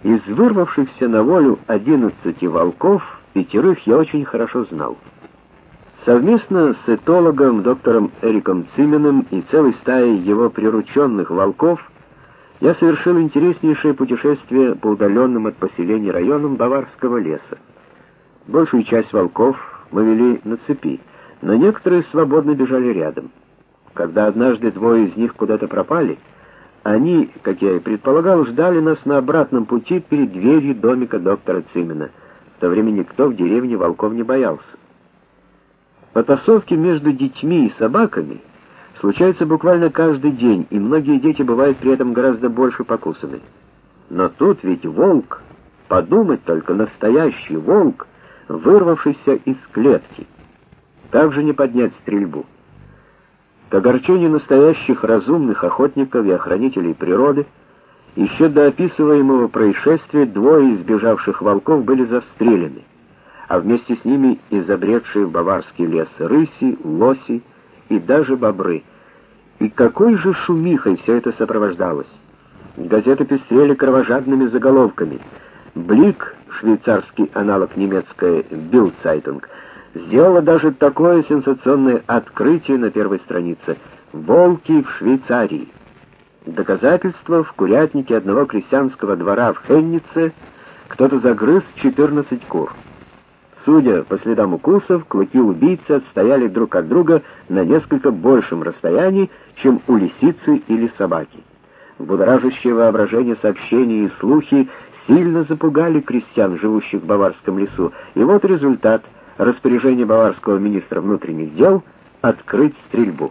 Из вырвавшихся на волю 11 волков 5 я очень хорошо знал. Совместно с этологом доктором Эриком Цименом и целой стаей его прирученных волков я совершил интереснейшее путешествие по удаленным от поселений районам Баварского леса. Большую часть волков мы вели на цепи, но некоторые свободно бежали рядом. Когда однажды 2 из них куда-то пропали, они, как я и предполагал, ждали нас на обратном пути перед дверью домика доктора Цимена. В то время никто в деревне волков не боялся. Потасовки между детьми и собаками случаются буквально каждый день, и многие дети бывают при этом гораздо больше покусаны. Но тут ведь волк, подумать только, настоящий волк, вырвавшийся из клетки. Как же не поднять стрельбу? К огорчению настоящих разумных охотников и охранителей природы, еще до описываемого происшествия 2 из бежавших волков были застрелены, а вместе с ними и забредшие в баварский лес рыси, лоси и даже бобры. И какой же шумихой все это сопровождалось! Газеты пестрели кровожадными заголовками. Блик, швейцарский аналог немецкой Bild-Zeitung, сделала даже такое сенсационное открытие на первой странице: «Волки в Швейцарии». Доказательство: в курятнике одного крестьянского двора в Хеннице кто-то загрыз 14 кур. Судя по следам укусов, клыки убийцы отстояли друг от друга на несколько большем расстоянии, чем у лисицы или собаки. Будоражащее воображение сообщения и слухи сильно запугали крестьян, живущих в Баварском лесу, и вот результат: распоряжение баварского министра внутренних дел открыть стрельбу.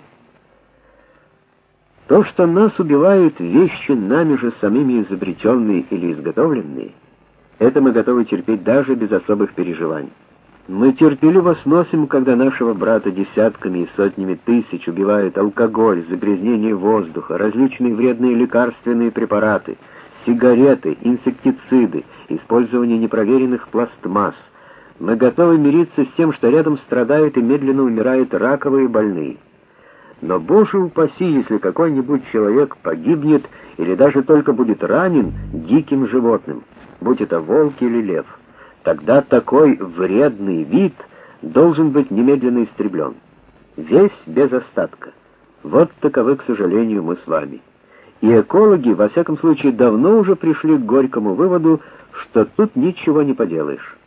То, что нас убивают вещи, нами же самими изобретенные или изготовленные, это мы готовы терпеть даже без особых переживаний. Мы терпеливо сносим, когда нашего брата десятками и сотнями тысяч убивают алкоголь, загрязнение воздуха, различные вредные лекарственные препараты, сигареты, инсектициды, использование непроверенных пластмасс. Мы готовы мириться с тем, что рядом страдают и медленно умирают раковые больные. Но, Боже упаси, если какой-нибудь человек погибнет или даже только будет ранен диким животным, будь это волк или лев, тогда такой вредный вид должен быть немедленно истреблен. Весь без остатка. Вот таковы, к сожалению, мы с вами. И экологи, во всяком случае, давно уже пришли к горькому выводу, что тут ничего не поделаешь.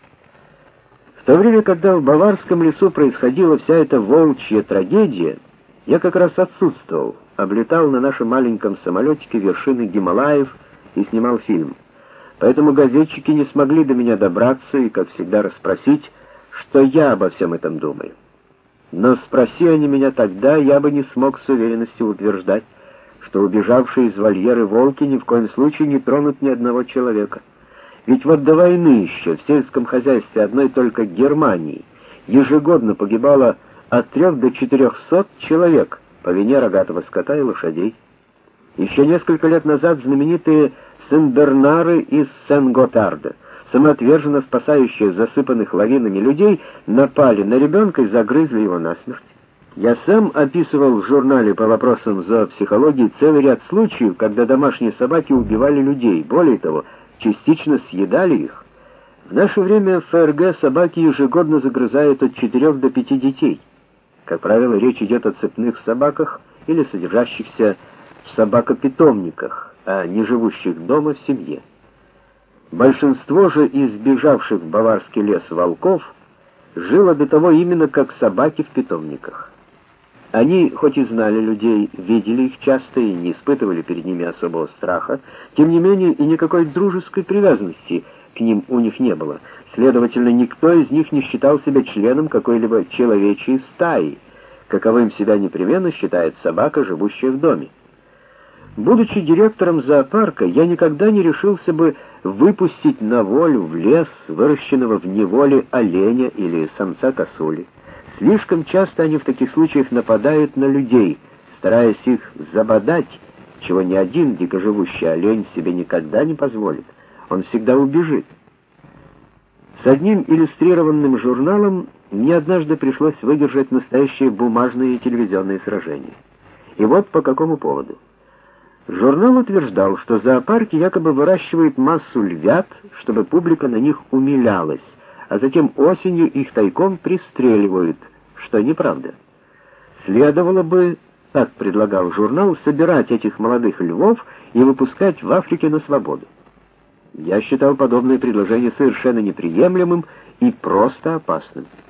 В то время, когда в Баварском лесу происходила вся эта волчья трагедия, я как раз отсутствовал, облетал на нашем маленьком самолетике вершины Гималаев и снимал фильм. Поэтому газетчики не смогли до меня добраться и, как всегда, расспросить, что я обо всем этом думаю. Но спроси они меня тогда, я бы не смог с уверенностью утверждать, что убежавшие из вольеры волки ни в коем случае не тронут ни одного человека. Ведь вот до войны еще в сельском хозяйстве одной только Германии ежегодно погибало от 3 до 400 человек по вине рогатого скота и лошадей. Еще несколько лет назад знаменитые Сен-Бернары из Сен-Готарда, самоотверженно спасающие засыпанных лавинами людей, напали на ребенка и загрызли его насмерть. Я сам описывал в журнале по вопросам зоопсихологии целый ряд случаев, когда домашние собаки убивали людей, более того, частично съедали их. В наше время в ФРГ собаки ежегодно загрызают от 4 до 5 детей. Как правило, речь идет о цепных собаках или содержащихся в собакопитомниках, а не живущих дома в семье. Большинство же из бежавших в Баварский лес волков жило до того именно как собаки в питомниках. Они, хоть и знали людей, видели их часто и не испытывали перед ними особого страха, тем не менее и никакой дружеской привязанности к ним у них не было. Следовательно, никто из них не считал себя членом какой-либо человечьей стаи, каковым себя непременно считает собака, живущая в доме. Будучи директором зоопарка, я никогда не решился бы выпустить на волю в лес выращенного в неволе оленя или самца косули. Слишком часто они в таких случаях нападают на людей, стараясь их забодать, чего ни один дикоживущий олень себе никогда не позволит. Он всегда убежит. С одним иллюстрированным журналом мне однажды пришлось выдержать настоящее бумажное и телевизионное сражение. И вот по какому поводу. Журнал утверждал, что зоопарки якобы выращивают массу львят, чтобы публика на них умилялась, а затем осенью их тайком пристреливают, что неправда. Следовало бы, так предлагал журнал, собирать этих молодых львов и выпускать в Африке на свободу. Я считал подобное предложение совершенно неприемлемым и просто опасным.